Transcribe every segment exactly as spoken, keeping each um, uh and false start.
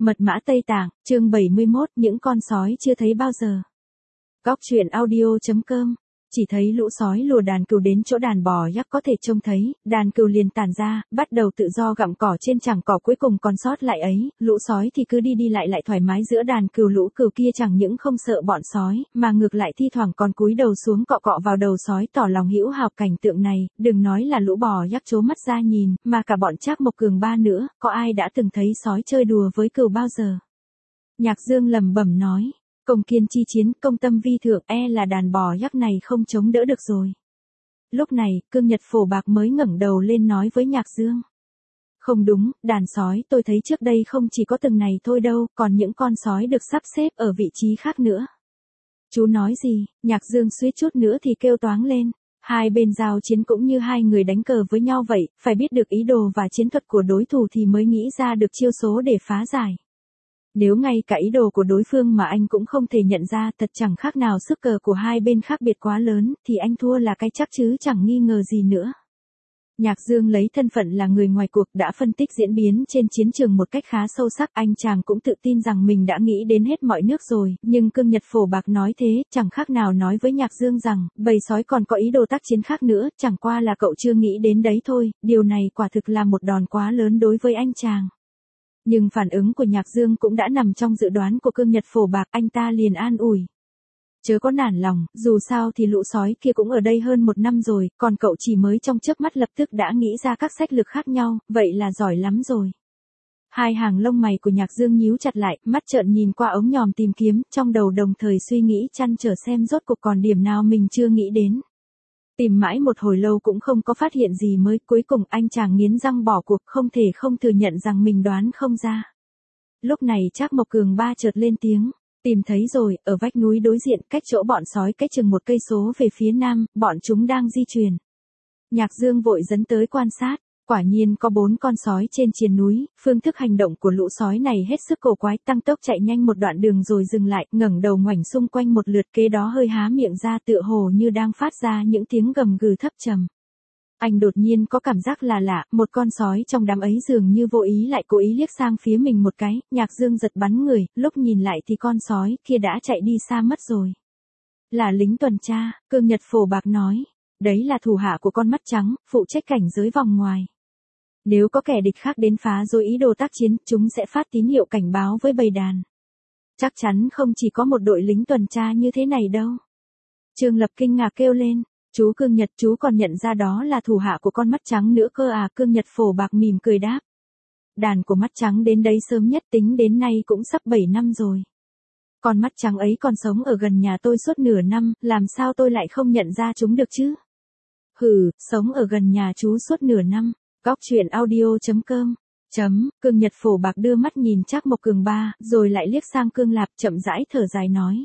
Mật mã Tây Tạng, chương bảy mươi mốt, những con sói chưa thấy bao giờ. Góc truyện audio chấm com. Chỉ thấy lũ sói lùa đàn cừu đến chỗ đàn bò Yak có thể trông thấy, đàn cừu liền tản ra, bắt đầu tự do gặm cỏ trên chảng cỏ cuối cùng còn sót lại ấy, lũ sói thì cứ đi đi lại lại thoải mái giữa đàn cừu. Lũ cừu kia chẳng những không sợ bọn sói, mà ngược lại thi thoảng còn cúi đầu xuống cọ cọ vào đầu sói tỏ lòng hữu hảo. Cảnh tượng này, đừng nói là lũ bò Yak trố mắt ra nhìn, mà cả bọn Trác Mộc Cường Ba nữa, có ai đã từng thấy sói chơi đùa với cừu bao giờ. Nhạc Dương lẩm bẩm nói. Công kiên chi chiến, công tâm vi thượng, e là đàn bò Yak này không chống đỡ được rồi. Lúc này, Cương Nhật Phổ Bạc mới ngẩng đầu lên nói với Nhạc Dương. Không đúng, đàn sói tôi thấy trước đây không chỉ có từng này thôi đâu, còn những con sói được sắp xếp ở vị trí khác nữa. Chú nói gì? Nhạc Dương suýt chút nữa thì kêu toáng lên. Hai bên giao chiến cũng như hai người đánh cờ với nhau vậy, phải biết được ý đồ và chiến thuật của đối thủ thì mới nghĩ ra được chiêu số để phá giải. Nếu ngay cả ý đồ của đối phương mà anh cũng không thể nhận ra, thật chẳng khác nào sức cờ của hai bên khác biệt quá lớn, thì anh thua là cái chắc chứ chẳng nghi ngờ gì nữa. Nhạc Dương lấy thân phận là người ngoài cuộc đã phân tích diễn biến trên chiến trường một cách khá sâu sắc. Anh chàng cũng tự tin rằng mình đã nghĩ đến hết mọi nước rồi, nhưng Cương Nhật Phổ Bạc nói thế, chẳng khác nào nói với Nhạc Dương rằng, bầy sói còn có ý đồ tác chiến khác nữa, chẳng qua là cậu chưa nghĩ đến đấy thôi. Điều này quả thực là một đòn quá lớn đối với anh chàng. Nhưng phản ứng của Nhạc Dương cũng đã nằm trong dự đoán của Cương Nhật Phổ Bạc, anh ta liền an ủi. Chớ có nản lòng, dù sao thì lũ sói kia cũng ở đây hơn một năm rồi, còn cậu chỉ mới trong chớp mắt lập tức đã nghĩ ra các sách lược khác nhau, vậy là giỏi lắm rồi. Hai hàng lông mày của Nhạc Dương nhíu chặt lại, mắt trợn nhìn qua ống nhòm tìm kiếm, trong đầu đồng thời suy nghĩ chăn trở xem rốt cuộc còn điểm nào mình chưa nghĩ đến. Tìm mãi một hồi lâu cũng không có phát hiện gì mới, cuối cùng anh chàng nghiến răng bỏ cuộc, không thể không thừa nhận rằng mình đoán không ra. Lúc này Trác Mộc Cường Ba chợt lên tiếng, tìm thấy rồi, ở vách núi đối diện, cách chỗ bọn sói cách chừng một cây số về phía nam, bọn chúng đang di chuyển. Nhạc Dương vội dẫn tới quan sát. Quả nhiên có bốn con sói trên triền núi, phương thức hành động của lũ sói này hết sức cổ quái, tăng tốc chạy nhanh một đoạn đường rồi dừng lại, ngẩng đầu ngoảnh xung quanh một lượt, kế đó hơi há miệng ra tựa hồ như đang phát ra những tiếng gầm gừ thấp trầm. Anh đột nhiên có cảm giác là lạ, một con sói trong đám ấy dường như vô ý lại cố ý liếc sang phía mình một cái, Nhạc Dương giật bắn người, lúc nhìn lại thì con sói kia đã chạy đi xa mất rồi. Là lính tuần tra, Cương Nhật Phổ Bạc nói, đấy là thủ hạ của con mắt trắng, phụ trách cảnh giới vòng ngoài. Nếu có kẻ địch khác đến phá rối ý đồ tác chiến, chúng sẽ phát tín hiệu cảnh báo với bầy đàn. Chắc chắn không chỉ có một đội lính tuần tra như thế này đâu. Trương Lập kinh ngạc kêu lên, chú Cương Nhật, chú còn nhận ra đó là thủ hạ của con mắt trắng nữa cơ à? Cương Nhật Phổ Bạc mỉm cười đáp. Đàn của mắt trắng đến đấy sớm nhất, tính đến nay cũng sắp bảy năm rồi. Con mắt trắng ấy còn sống ở gần nhà tôi suốt nửa năm, làm sao tôi lại không nhận ra chúng được chứ? Hừ, sống ở gần nhà chú suốt nửa năm. Góc truyện audio chấm com. Chấm, Cương Nhật Phổ Bạc đưa mắt nhìn Trác Mộc Cường Ba, rồi lại liếc sang Cương Lạp, chậm rãi thở dài nói.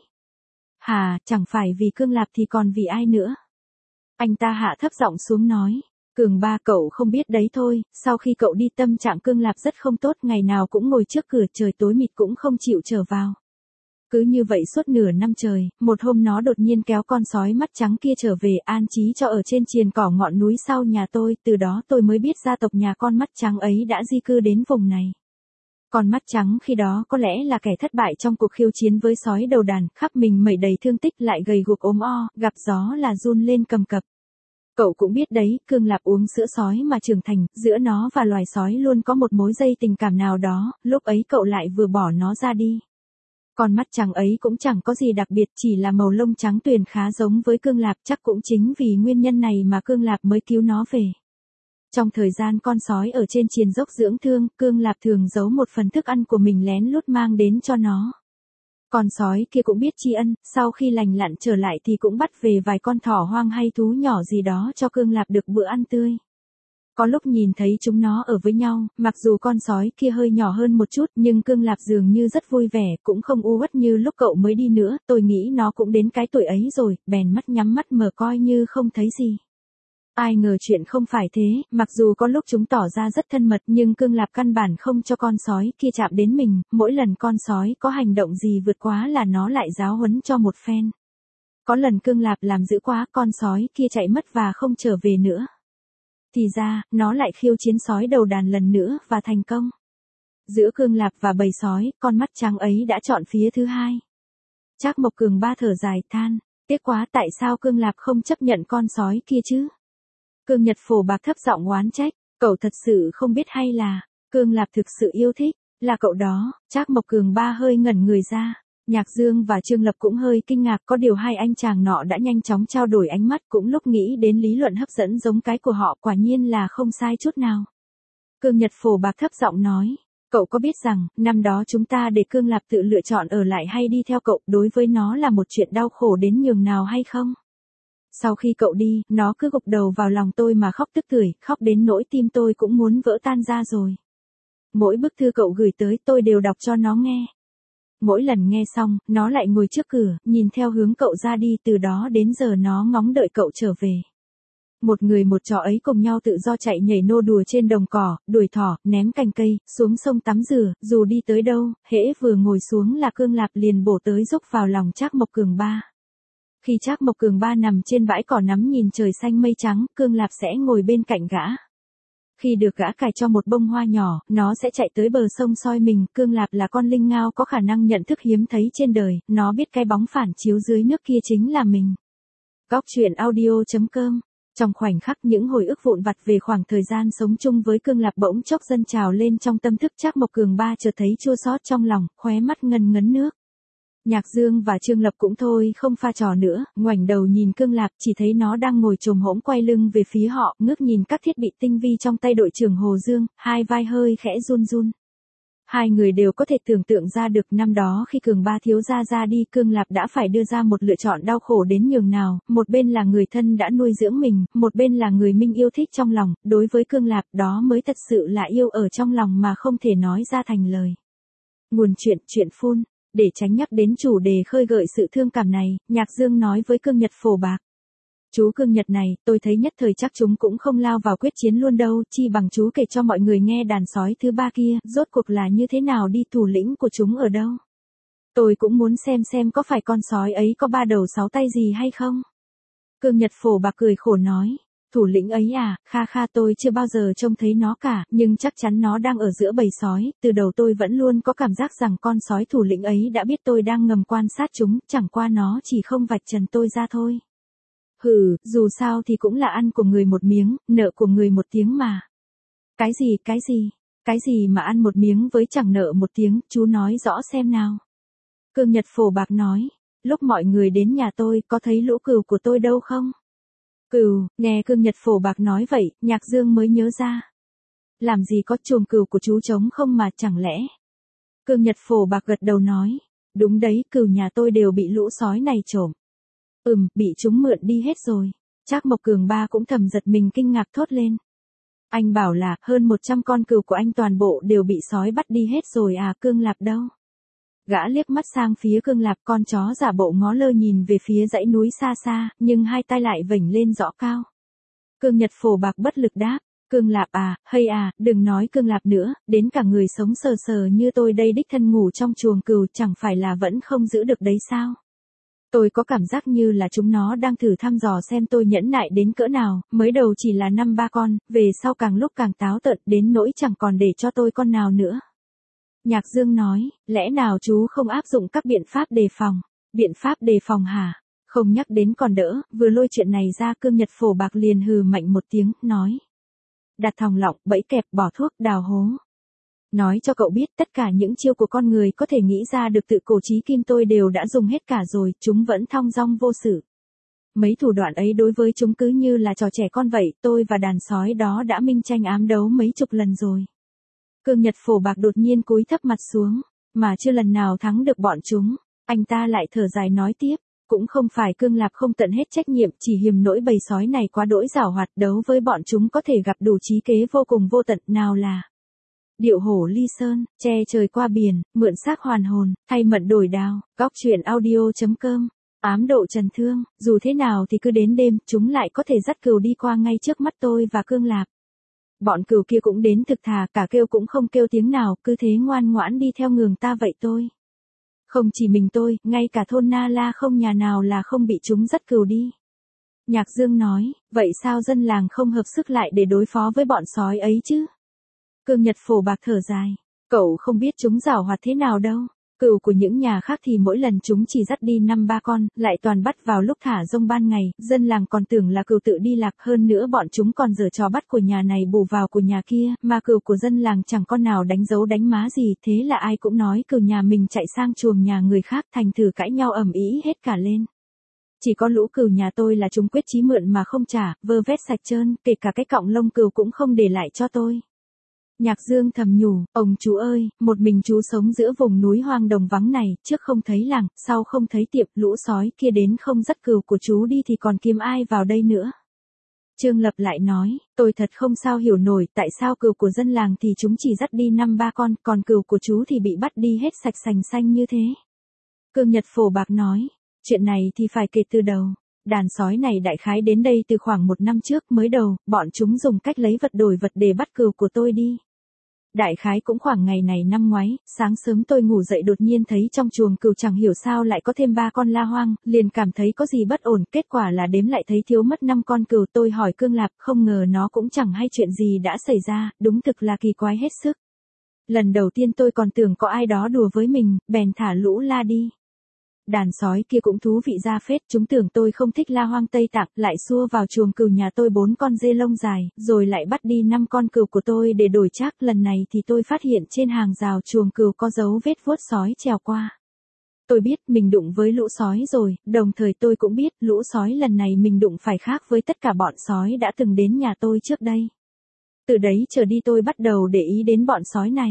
Hà, chẳng phải vì Cương Lạp thì còn vì ai nữa? Anh ta hạ thấp giọng xuống nói. Cường Ba, cậu không biết đấy thôi, sau khi cậu đi tâm trạng Cương Lạp rất không tốt, ngày nào cũng ngồi trước cửa, trời tối mịt cũng không chịu trở vào. Cứ như vậy suốt nửa năm trời, một hôm nó đột nhiên kéo con sói mắt trắng kia trở về an trí cho ở trên triền cỏ ngọn núi sau nhà tôi, từ đó tôi mới biết gia tộc nhà con mắt trắng ấy đã di cư đến vùng này. Con mắt trắng khi đó có lẽ là kẻ thất bại trong cuộc khiêu chiến với sói đầu đàn, khắp mình mẩy đầy thương tích, lại gầy guộc ốm o, gặp gió là run lên cầm cập. Cậu cũng biết đấy, Cương Lạp uống sữa sói mà trưởng thành, giữa nó và loài sói luôn có một mối dây tình cảm nào đó, lúc ấy cậu lại vừa bỏ nó ra đi. Con mắt trắng ấy cũng chẳng có gì đặc biệt, chỉ là màu lông trắng tuyền khá giống với Cương Lạp, chắc cũng chính vì nguyên nhân này mà Cương Lạp mới cứu nó về. Trong thời gian con sói ở trên triền dốc dưỡng thương, Cương Lạp thường giấu một phần thức ăn của mình lén lút mang đến cho nó. Con sói kia cũng biết tri ân, sau khi lành lặn trở lại thì cũng bắt về vài con thỏ hoang hay thú nhỏ gì đó cho Cương Lạp được bữa ăn tươi. Có lúc nhìn thấy chúng nó ở với nhau, mặc dù con sói kia hơi nhỏ hơn một chút, nhưng Cương Lạp dường như rất vui vẻ, cũng không u uất như lúc cậu mới đi nữa, tôi nghĩ nó cũng đến cái tuổi ấy rồi, bèn mắt nhắm mắt mở coi như không thấy gì. Ai ngờ chuyện không phải thế, mặc dù có lúc chúng tỏ ra rất thân mật nhưng Cương Lạp căn bản không cho con sói kia chạm đến mình, mỗi lần con sói có hành động gì vượt quá là nó lại giáo huấn cho một phen. Có lần Cương Lạp làm dữ quá, con sói kia chạy mất và không trở về nữa. Thì ra, nó lại khiêu chiến sói đầu đàn lần nữa, và thành công. Giữa Cương Lạp và bầy sói, con mắt trắng ấy đã chọn phía thứ hai. Trác Mộc Cường Ba thở dài than, tiếc quá, tại sao Cương Lạp không chấp nhận con sói kia chứ? Cương Nhật Phổ Bạc thấp giọng oán trách, cậu thật sự không biết hay là, Cương Lạp thực sự yêu thích, là cậu đó. Trác Mộc Cường Ba hơi ngẩn người ra. Nhạc Dương và Trương Lập cũng hơi kinh ngạc, có điều hai anh chàng nọ đã nhanh chóng trao đổi ánh mắt, cũng lúc nghĩ đến lý luận hấp dẫn giống cái của họ, quả nhiên là không sai chút nào. Cương Nhật Phổ Bạc thấp giọng nói, cậu có biết rằng, năm đó chúng ta để Cương Lạp tự lựa chọn ở lại hay đi theo cậu, đối với nó là một chuyện đau khổ đến nhường nào hay không? Sau khi cậu đi, nó cứ gục đầu vào lòng tôi mà khóc tức tưởi, khóc đến nỗi tim tôi cũng muốn vỡ tan ra rồi. Mỗi bức thư cậu gửi tới tôi đều đọc cho nó nghe. Mỗi lần nghe xong, nó lại ngồi trước cửa, nhìn theo hướng cậu ra đi, từ đó đến giờ nó ngóng đợi cậu trở về. Một người một chó ấy cùng nhau tự do chạy nhảy nô đùa trên đồng cỏ, đuổi thỏ, ném cành cây, xuống sông tắm rửa, dù đi tới đâu, hễ vừa ngồi xuống là Cương Lạp liền bổ tới rúc vào lòng Trác Mộc Cường Ba. Khi Trác Mộc Cường Ba nằm trên bãi cỏ nắm nhìn trời xanh mây trắng, Cương Lạp sẽ ngồi bên cạnh gã. Khi được gã cài cho một bông hoa nhỏ, nó sẽ chạy tới bờ sông soi mình. Cương Lạp là con linh ngao có khả năng nhận thức hiếm thấy trên đời, nó biết cái bóng phản chiếu dưới nước kia chính là mình. Góc truyện audio chấm com. Trong khoảnh khắc những hồi ức vụn vặt về khoảng thời gian sống chung với Cương Lạp bỗng chốc dâng trào lên trong tâm thức Trác Mộc Cường Ba, chợt thấy chua xót trong lòng, khóe mắt ngấn ngấn nước. Nhạc Dương và Trương Lập cũng thôi không pha trò nữa, ngoảnh đầu nhìn Cương Lạp, chỉ thấy nó đang ngồi chồm hổm quay lưng về phía họ, ngước nhìn các thiết bị tinh vi trong tay đội trưởng Hồ Dương, hai vai hơi khẽ run run. Hai người đều có thể tưởng tượng ra được năm đó khi Cường Ba thiếu gia ra đi, Cương Lạp đã phải đưa ra một lựa chọn đau khổ đến nhường nào, một bên là người thân đã nuôi dưỡng mình, một bên là người mình yêu thích trong lòng, đối với Cương Lạp đó mới thật sự là yêu ở trong lòng mà không thể nói ra thành lời. Nguồn chuyện, truyện phun. Để tránh nhắc đến chủ đề khơi gợi sự thương cảm này, Nhạc Dương nói với Cương Nhật Phổ Bạc. Chú Cương Nhật này, tôi thấy nhất thời chắc chúng cũng không lao vào quyết chiến luôn đâu, chi bằng chú kể cho mọi người nghe đàn sói thứ ba kia, rốt cuộc là như thế nào đi, thủ lĩnh của chúng ở đâu. Tôi cũng muốn xem xem có phải con sói ấy có ba đầu sáu tay gì hay không. Cương Nhật Phổ Bạc cười khổ nói. Thủ lĩnh ấy à, kha kha, tôi chưa bao giờ trông thấy nó cả, nhưng chắc chắn nó đang ở giữa bầy sói, từ đầu tôi vẫn luôn có cảm giác rằng con sói thủ lĩnh ấy đã biết tôi đang ngầm quan sát chúng, chẳng qua nó chỉ không vạch trần tôi ra thôi. Hừ, dù sao thì cũng là ăn của người một miếng, nợ của người một tiếng mà. Cái gì, cái gì, cái gì mà ăn một miếng với chẳng nợ một tiếng, chú nói rõ xem nào. Cương Nhật Phổ Bạc nói, lúc mọi người đến nhà tôi có thấy lũ cừu của tôi đâu không? Cừu, nghe Cương Nhật Phổ Bạc nói vậy, Nhạc Dương mới nhớ ra. Làm gì có, chuồng cừu của chú trống không mà, chẳng lẽ? Cương Nhật Phổ Bạc gật đầu nói, đúng đấy, cừu nhà tôi đều bị lũ sói này trộm. Ừm, bị chúng mượn đi hết rồi. Trác Mộc Cường Ba cũng thầm giật mình kinh ngạc thốt lên. Anh bảo là, hơn một trăm con cừu của anh toàn bộ đều bị sói bắt đi hết rồi à, Cương Lạp đâu? Gã liếc mắt sang phía Cương Lạp, con chó giả bộ ngó lơ nhìn về phía dãy núi xa xa, nhưng hai tay lại vểnh lên rõ cao. Cương Nhật Phổ Bạc bất lực đáp, Cương Lạp à, hay à, đừng nói Cương Lạp nữa, đến cả người sống sờ sờ như tôi đây đích thân ngủ trong chuồng cừu chẳng phải là vẫn không giữ được đấy sao? Tôi có cảm giác như là chúng nó đang thử thăm dò xem tôi nhẫn nại đến cỡ nào, mới đầu chỉ là năm ba con, về sau càng lúc càng táo tợn đến nỗi chẳng còn để cho tôi con nào nữa. Nhạc Dương nói, lẽ nào chú không áp dụng các biện pháp đề phòng? Biện pháp đề phòng hả? Không nhắc đến còn đỡ, vừa lôi chuyện này ra Cương Nhật Phổ Bạc liền hừ mạnh một tiếng, nói. Đặt thòng lọng, bẫy kẹp, bỏ thuốc, đào hố. Nói cho cậu biết tất cả những chiêu của con người có thể nghĩ ra được tự cổ chí kim tôi đều đã dùng hết cả rồi, chúng vẫn thong dong vô sự. Mấy thủ đoạn ấy đối với chúng cứ như là trò trẻ con vậy, tôi và đàn sói đó đã minh tranh ám đấu mấy chục lần rồi. Cương Nhật Phổ Bạc đột nhiên cúi thấp mặt xuống, mà chưa lần nào thắng được bọn chúng, anh ta lại thở dài nói tiếp, cũng không phải Cương Lạp không tận hết trách nhiệm, chỉ hiềm nỗi bầy sói này quá đỗi giảo hoạt, đấu với bọn chúng có thể gặp đủ trí kế vô cùng vô tận, nào là điệu hổ ly sơn, che trời qua biển, mượn xác hoàn hồn, thay mận đổi đao. Góc truyện audio chấm com. Ám độ trần thương, dù thế nào thì cứ đến đêm, chúng lại có thể dắt cừu đi qua ngay trước mắt tôi và Cương Lạp. Bọn cừu kia cũng đến thực thà, cả kêu cũng không kêu tiếng nào, cứ thế ngoan ngoãn đi theo ngường ta vậy tôi. Không chỉ mình tôi, ngay cả thôn Na La không nhà nào là không bị chúng dắt cừu đi. Nhạc Dương nói, vậy sao dân làng không hợp sức lại để đối phó với bọn sói ấy chứ? Cương Nhật Phổ Bạc thở dài. Cậu không biết chúng giảo hoạt thế nào đâu. Cừu của những nhà khác thì mỗi lần chúng chỉ dắt đi năm ba con, lại toàn bắt vào lúc thả rông ban ngày, dân làng còn tưởng là cừu tự đi lạc, hơn nữa bọn chúng còn giở trò bắt của nhà này bù vào của nhà kia, mà cừu của dân làng chẳng con nào đánh dấu đánh má gì, thế là ai cũng nói cừu nhà mình chạy sang chuồng nhà người khác, thành thử cãi nhau ầm ĩ hết cả lên. Chỉ có lũ cừu nhà tôi là chúng quyết chí mượn mà không trả, vơ vét sạch trơn, kể cả cái cọng lông cừu cũng không để lại cho tôi. Nhạc Dương thầm nhủ, ông chú ơi, một mình chú sống giữa vùng núi hoang đồng vắng này, trước không thấy làng, sau không thấy tiệm, lũ sói kia đến không dắt cừu của chú đi thì còn kiếm ai vào đây nữa. Trương Lập lại nói, tôi thật không sao hiểu nổi tại sao cừu của dân làng thì chúng chỉ dắt đi năm ba con, còn cừu của chú thì bị bắt đi hết sạch sành xanh như thế. Cương Nhật Phổ Bạc nói, chuyện này thì phải kể từ đầu. Đàn sói này đại khái đến đây từ khoảng một năm trước, mới đầu, bọn chúng dùng cách lấy vật đổi vật để bắt cừu của tôi đi. Đại khái cũng khoảng ngày này năm ngoái, sáng sớm tôi ngủ dậy đột nhiên thấy trong chuồng cừu chẳng hiểu sao lại có thêm ba con la hoang, liền cảm thấy có gì bất ổn, kết quả là đếm lại thấy thiếu mất năm con cừu. Tôi hỏi Cương Lạp, không ngờ nó cũng chẳng hay chuyện gì đã xảy ra, đúng thực là kỳ quái hết sức. Lần đầu tiên tôi còn tưởng có ai đó đùa với mình, bèn thả lũ la đi. Đàn sói kia cũng thú vị ra phết, chúng tưởng tôi không thích la hoang Tây Tạng, lại xua vào chuồng cừu nhà tôi bốn con dê lông dài, rồi lại bắt đi năm con cừu của tôi để đổi trác. Lần này thì tôi phát hiện trên hàng rào chuồng cừu có dấu vết vuốt sói trèo qua. Tôi biết mình đụng với lũ sói rồi, đồng thời tôi cũng biết lũ sói lần này mình đụng phải khác với tất cả bọn sói đã từng đến nhà tôi trước đây. Từ đấy trở đi tôi bắt đầu để ý đến bọn sói này.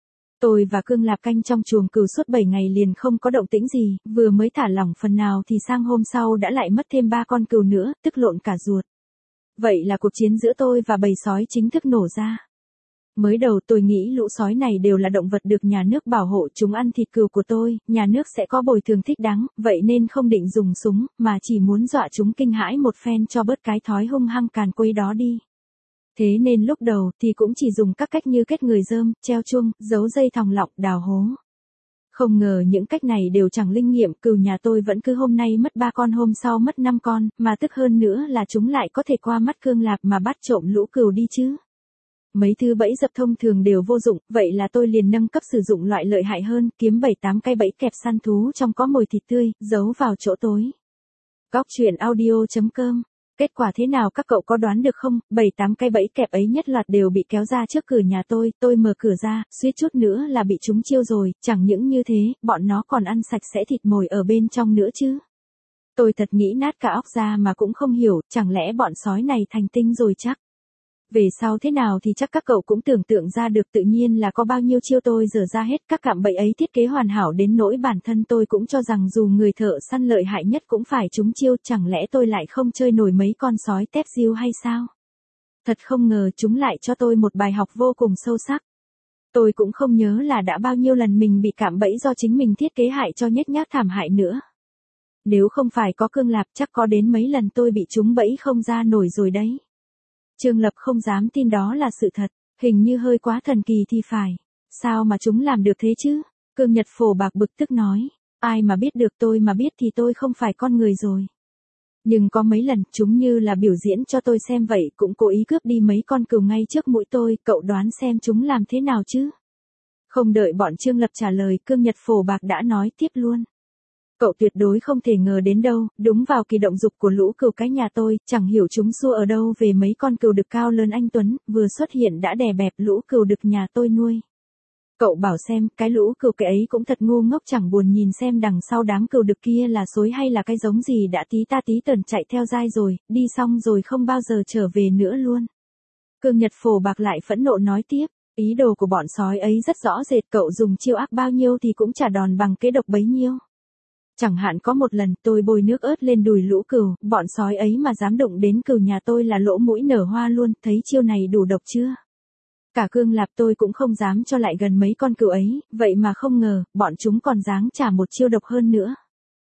Tôi và Cương Lạp canh trong chuồng cừu suốt bảy ngày liền không có động tĩnh gì, vừa mới thả lỏng phần nào thì sang hôm sau đã lại mất thêm ba con cừu nữa, tức lộn cả ruột. Vậy là cuộc chiến giữa tôi và bầy sói chính thức nổ ra. Mới đầu tôi nghĩ lũ sói này đều là động vật được nhà nước bảo hộ, chúng ăn thịt cừu của tôi, nhà nước sẽ có bồi thường thích đáng, vậy nên không định dùng súng, mà chỉ muốn dọa chúng kinh hãi một phen cho bớt cái thói hung hăng càn quấy đó đi. Thế nên lúc đầu thì cũng chỉ dùng các cách như kết người rơm, treo chuông, giấu dây thòng lọng, đào hố. Không ngờ những cách này đều chẳng linh nghiệm, cừu nhà tôi vẫn cứ hôm nay mất ba con hôm sau mất năm con, mà tức hơn nữa là chúng lại có thể qua mắt Cương Lạp mà bắt trộm lũ cừu đi chứ. Mấy thứ bẫy dập thông thường đều vô dụng, vậy là tôi liền nâng cấp sử dụng loại lợi hại hơn, kiếm bảy tám cái bẫy kẹp săn thú trong có mồi thịt tươi, giấu vào chỗ tối. Góc truyện audio chấm com. Kết quả thế nào các cậu có đoán được không? Bảy tám cái bẫy kẹp ấy nhất loạt đều bị kéo ra trước cửa nhà tôi, tôi mở cửa ra, suýt chút nữa là bị chúng chiêu rồi, chẳng những như thế, bọn nó còn ăn sạch sẽ thịt mồi ở bên trong nữa chứ. Tôi thật nghĩ nát cả óc ra mà cũng không hiểu, chẳng lẽ bọn sói này thành tinh rồi chắc. Về sau thế nào thì chắc các cậu cũng tưởng tượng ra được, tự nhiên là có bao nhiêu chiêu tôi dở ra hết, các cạm bẫy ấy thiết kế hoàn hảo đến nỗi bản thân tôi cũng cho rằng dù người thợ săn lợi hại nhất cũng phải trúng chiêu, chẳng lẽ tôi lại không chơi nổi mấy con sói tép diêu hay sao? Thật không ngờ chúng lại cho tôi một bài học vô cùng sâu sắc. Tôi cũng không nhớ là đã bao nhiêu lần mình bị cạm bẫy do chính mình thiết kế hại cho nhếch nhác thảm hại nữa. Nếu không phải có Cương Lạp chắc có đến mấy lần tôi bị chúng bẫy không ra nổi rồi đấy. Trương Lập không dám tin đó là sự thật, hình như hơi quá thần kỳ thì phải. Sao mà chúng làm được thế chứ? Cương Nhật Phổ Bạc bực tức nói, ai mà biết được, tôi mà biết thì tôi không phải con người rồi. Nhưng có mấy lần chúng như là biểu diễn cho tôi xem vậy, cũng cố ý cướp đi mấy con cừu ngay trước mũi tôi, cậu đoán xem chúng làm thế nào chứ? Không đợi bọn Trương Lập trả lời, Cương Nhật Phổ Bạc đã nói tiếp luôn. Cậu tuyệt đối không thể ngờ đến đâu, đúng vào kỳ động dục của lũ cừu cái nhà tôi, chẳng hiểu chúng xua ở đâu về mấy con cừu đực cao lớn anh Tuấn, vừa xuất hiện đã đè bẹp lũ cừu đực nhà tôi nuôi. Cậu bảo xem, cái lũ cừu cái ấy cũng thật ngu ngốc, chẳng buồn nhìn xem đằng sau đám cừu đực kia là xối hay là cái giống gì đã tí ta tí tởn chạy theo dai rồi, đi xong rồi không bao giờ trở về nữa luôn. Cương Nhật Phổ Bạc lại phẫn nộ nói tiếp, ý đồ của bọn sói ấy rất rõ rệt, cậu dùng chiêu ác bao nhiêu thì cũng trả đòn bằng kế độc bấy nhiêu. Chẳng hạn có một lần tôi bôi nước ớt lên đùi lũ cừu, bọn sói ấy mà dám đụng đến cừu nhà tôi là lỗ mũi nở hoa luôn, thấy chiêu này đủ độc chưa? Cả Cương Lạp tôi cũng không dám cho lại gần mấy con cừu ấy, vậy mà không ngờ, bọn chúng còn dáng trả một chiêu độc hơn nữa.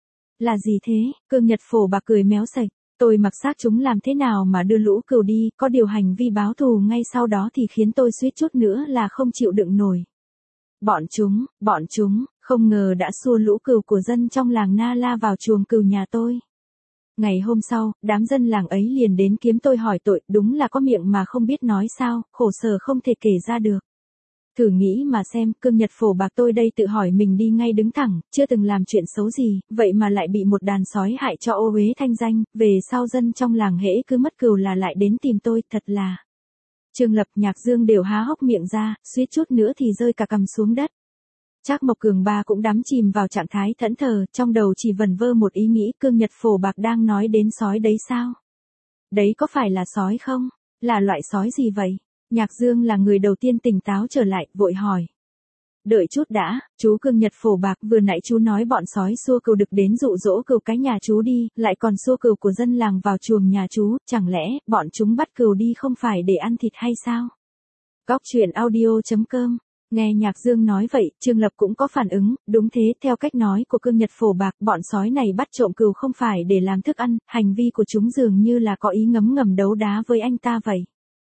Là gì thế? Cương Nhật Phổ Bạc cười méo sạch, tôi mặc xác chúng làm thế nào mà đưa lũ cừu đi, có điều hành vi báo thù ngay sau đó thì khiến tôi suýt chút nữa là không chịu đựng nổi. Bọn chúng, bọn chúng, không ngờ đã xua lũ cừu của dân trong làng Na La vào chuồng cừu nhà tôi. Ngày hôm sau, đám dân làng ấy liền đến kiếm tôi hỏi tội, đúng là có miệng mà không biết nói sao, khổ sở không thể kể ra được. Thử nghĩ mà xem, cương nhật phổ bạc tôi đây tự hỏi mình đi ngay đứng thẳng, chưa từng làm chuyện xấu gì, vậy mà lại bị một đàn sói hại cho ô uế thanh danh, về sau dân trong làng hễ cứ mất cừu là lại đến tìm tôi, thật là. Trương Lập, Nhạc Dương đều há hốc miệng ra, suýt chút nữa thì rơi cả cằm xuống đất. Trác Mộc Cường ba cũng đắm chìm vào trạng thái thẫn thờ, trong đầu chỉ vẩn vơ một ý nghĩ, cương nhật phổ bạc đang nói đến sói đấy sao? Đấy có phải là sói không? Là loại sói gì vậy? Nhạc Dương là người đầu tiên tỉnh táo trở lại, vội hỏi. Đợi chút đã, chú cương nhật phổ bạc, vừa nãy chú nói bọn sói xua cừu đực đến dụ dỗ cừu cái nhà chú đi, lại còn xua cừu của dân làng vào chuồng nhà chú, chẳng lẽ bọn chúng bắt cừu đi không phải để ăn thịt hay sao? Góc truyện audio chấm com. Nghe Nhạc Dương nói vậy, Trương Lập cũng có phản ứng, đúng thế, theo cách nói của cương nhật phổ bạc, bọn sói này bắt trộm cừu không phải để làm thức ăn, hành vi của chúng dường như là có ý ngấm ngầm đấu đá với anh ta vậy.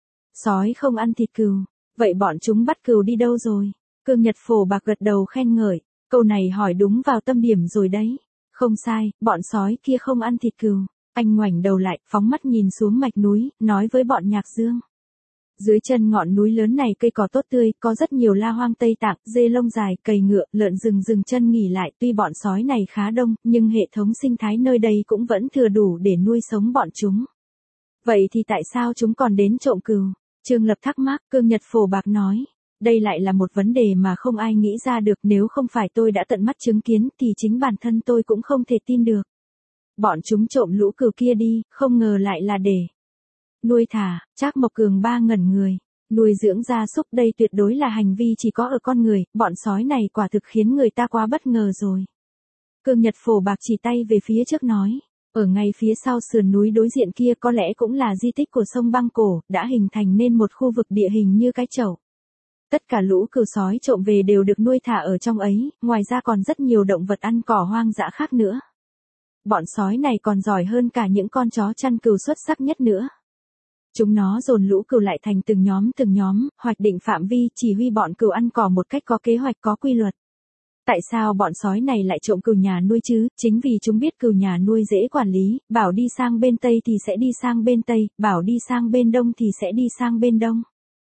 Sói không ăn thịt cừu, vậy bọn chúng bắt cừu đi đâu rồi? Cương nhật phổ bạc gật đầu khen ngợi, câu này hỏi đúng vào tâm điểm rồi đấy. Không sai, bọn sói kia không ăn thịt cừu. Anh ngoảnh đầu lại, phóng mắt nhìn xuống mạch núi, nói với bọn Nhạc Dương. Dưới chân ngọn núi lớn này cây cỏ tốt tươi, có rất nhiều la hoang Tây Tạng, dê lông dài, cầy ngựa, lợn rừng dừng chân nghỉ lại. Tuy bọn sói này khá đông, nhưng hệ thống sinh thái nơi đây cũng vẫn thừa đủ để nuôi sống bọn chúng. Vậy thì tại sao chúng còn đến trộm cừu? Trương Lập thắc mắc, cương nhật phổ bạc nói. Đây lại là một vấn đề mà không ai nghĩ ra được, nếu không phải tôi đã tận mắt chứng kiến thì chính bản thân tôi cũng không thể tin được. Bọn chúng trộm lũ cừu kia đi, không ngờ lại là để nuôi thả. Trác Mộc Cường ba ngẩn người. Nuôi dưỡng gia súc đây tuyệt đối là hành vi chỉ có ở con người, bọn sói này quả thực khiến người ta quá bất ngờ rồi. Cương nhật phổ bạc chỉ tay về phía trước nói. Ở ngay phía sau sườn núi đối diện kia có lẽ cũng là di tích của sông băng cổ, đã hình thành nên một khu vực địa hình như cái chậu. Tất cả lũ cừu sói trộm về đều được nuôi thả ở trong ấy, ngoài ra còn rất nhiều động vật ăn cỏ hoang dã khác nữa. Bọn sói này còn giỏi hơn cả những con chó chăn cừu xuất sắc nhất nữa. Chúng nó dồn lũ cừu lại thành từng nhóm từng nhóm, hoạch định phạm vi, chỉ huy bọn cừu ăn cỏ một cách có kế hoạch có quy luật. Tại sao bọn sói này lại trộm cừu nhà nuôi chứ? Chính vì chúng biết cừu nhà nuôi dễ quản lý, bảo đi sang bên Tây thì sẽ đi sang bên Tây, bảo đi sang bên Đông thì sẽ đi sang bên Đông.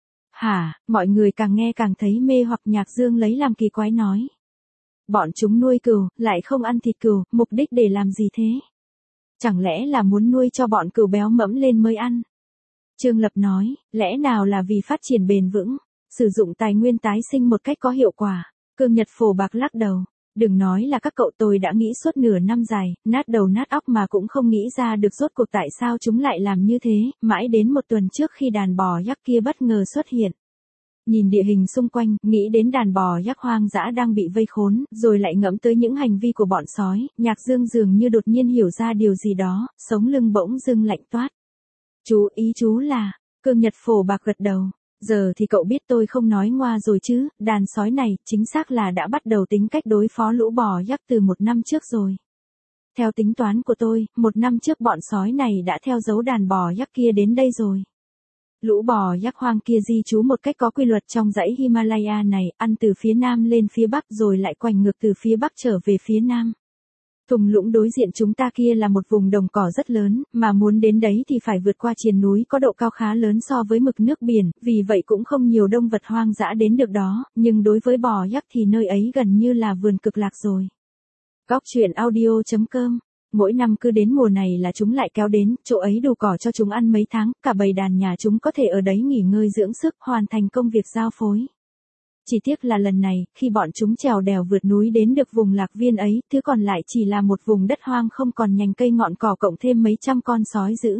Hả, mọi người càng nghe càng thấy mê hoặc. Nhạc Dương lấy làm kỳ quái nói. Bọn chúng nuôi cừu, lại không ăn thịt cừu, mục đích để làm gì thế? Chẳng lẽ là muốn nuôi cho bọn cừu béo mẫm lên mới ăn? Trương Lập nói, lẽ nào là vì phát triển bền vững, sử dụng tài nguyên tái sinh một cách có hiệu quả? Cương nhật phổ bạc lắc đầu. Đừng nói là các cậu, tôi đã nghĩ suốt nửa năm dài, nát đầu nát óc mà cũng không nghĩ ra được rốt cuộc tại sao chúng lại làm như thế, mãi đến một tuần trước khi đàn bò yacht kia bất ngờ xuất hiện. Nhìn địa hình xung quanh, nghĩ đến đàn bò yacht hoang dã đang bị vây khốn, rồi lại ngẫm tới những hành vi của bọn sói, Nhạc Dương dường như đột nhiên hiểu ra điều gì đó, sống lưng bỗng dưng lạnh toát. Chú, ý chú là, cương nhật phổ bạc gật đầu. Giờ thì cậu biết tôi không nói ngoa rồi chứ, đàn sói này, chính xác là đã bắt đầu tính cách đối phó lũ bò yacht từ một năm trước rồi. Theo tính toán của tôi, một năm trước bọn sói này đã theo dấu đàn bò yacht kia đến đây rồi. Lũ bò yacht hoang kia di trú một cách có quy luật trong dãy Himalaya này, ăn từ phía nam lên phía bắc rồi lại quành ngược từ phía bắc trở về phía nam. Thung lũng đối diện chúng ta kia là một vùng đồng cỏ rất lớn, mà muốn đến đấy thì phải vượt qua triền núi có độ cao khá lớn so với mực nước biển, vì vậy cũng không nhiều động vật hoang dã đến được đó, nhưng đối với bò yacht thì nơi ấy gần như là vườn cực lạc rồi. Góc truyện audio chấm com. Mỗi năm cứ đến mùa này là chúng lại kéo đến, chỗ ấy đủ cỏ cho chúng ăn mấy tháng, cả bầy đàn nhà chúng có thể ở đấy nghỉ ngơi dưỡng sức, hoàn thành công việc giao phối. Chỉ tiếc là lần này, khi bọn chúng trèo đèo vượt núi đến được vùng lạc viên ấy, thứ còn lại chỉ là một vùng đất hoang không còn nhành cây ngọn cỏ cộng thêm mấy trăm con sói dữ.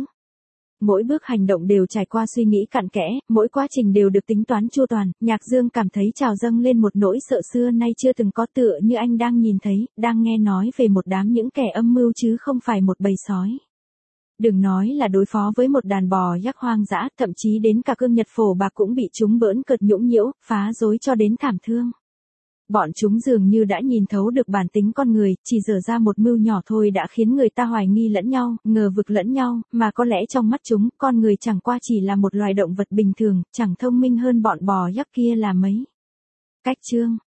Mỗi bước hành động đều trải qua suy nghĩ cặn kẽ, mỗi quá trình đều được tính toán chu toàn, Nhạc Dương cảm thấy trào dâng lên một nỗi sợ xưa nay chưa từng có, tựa như anh đang nhìn thấy, đang nghe nói về một đám những kẻ âm mưu chứ không phải một bầy sói. Đừng nói là đối phó với một đàn bò yacht hoang dã, thậm chí đến cả cương nhật phổ bạc cũng bị chúng bỡn cợt nhũng nhiễu, phá rối cho đến thảm thương. Bọn chúng dường như đã nhìn thấu được bản tính con người, chỉ dở ra một mưu nhỏ thôi đã khiến người ta hoài nghi lẫn nhau, ngờ vực lẫn nhau, mà có lẽ trong mắt chúng, con người chẳng qua chỉ là một loài động vật bình thường, chẳng thông minh hơn bọn bò yacht kia là mấy. Cách chương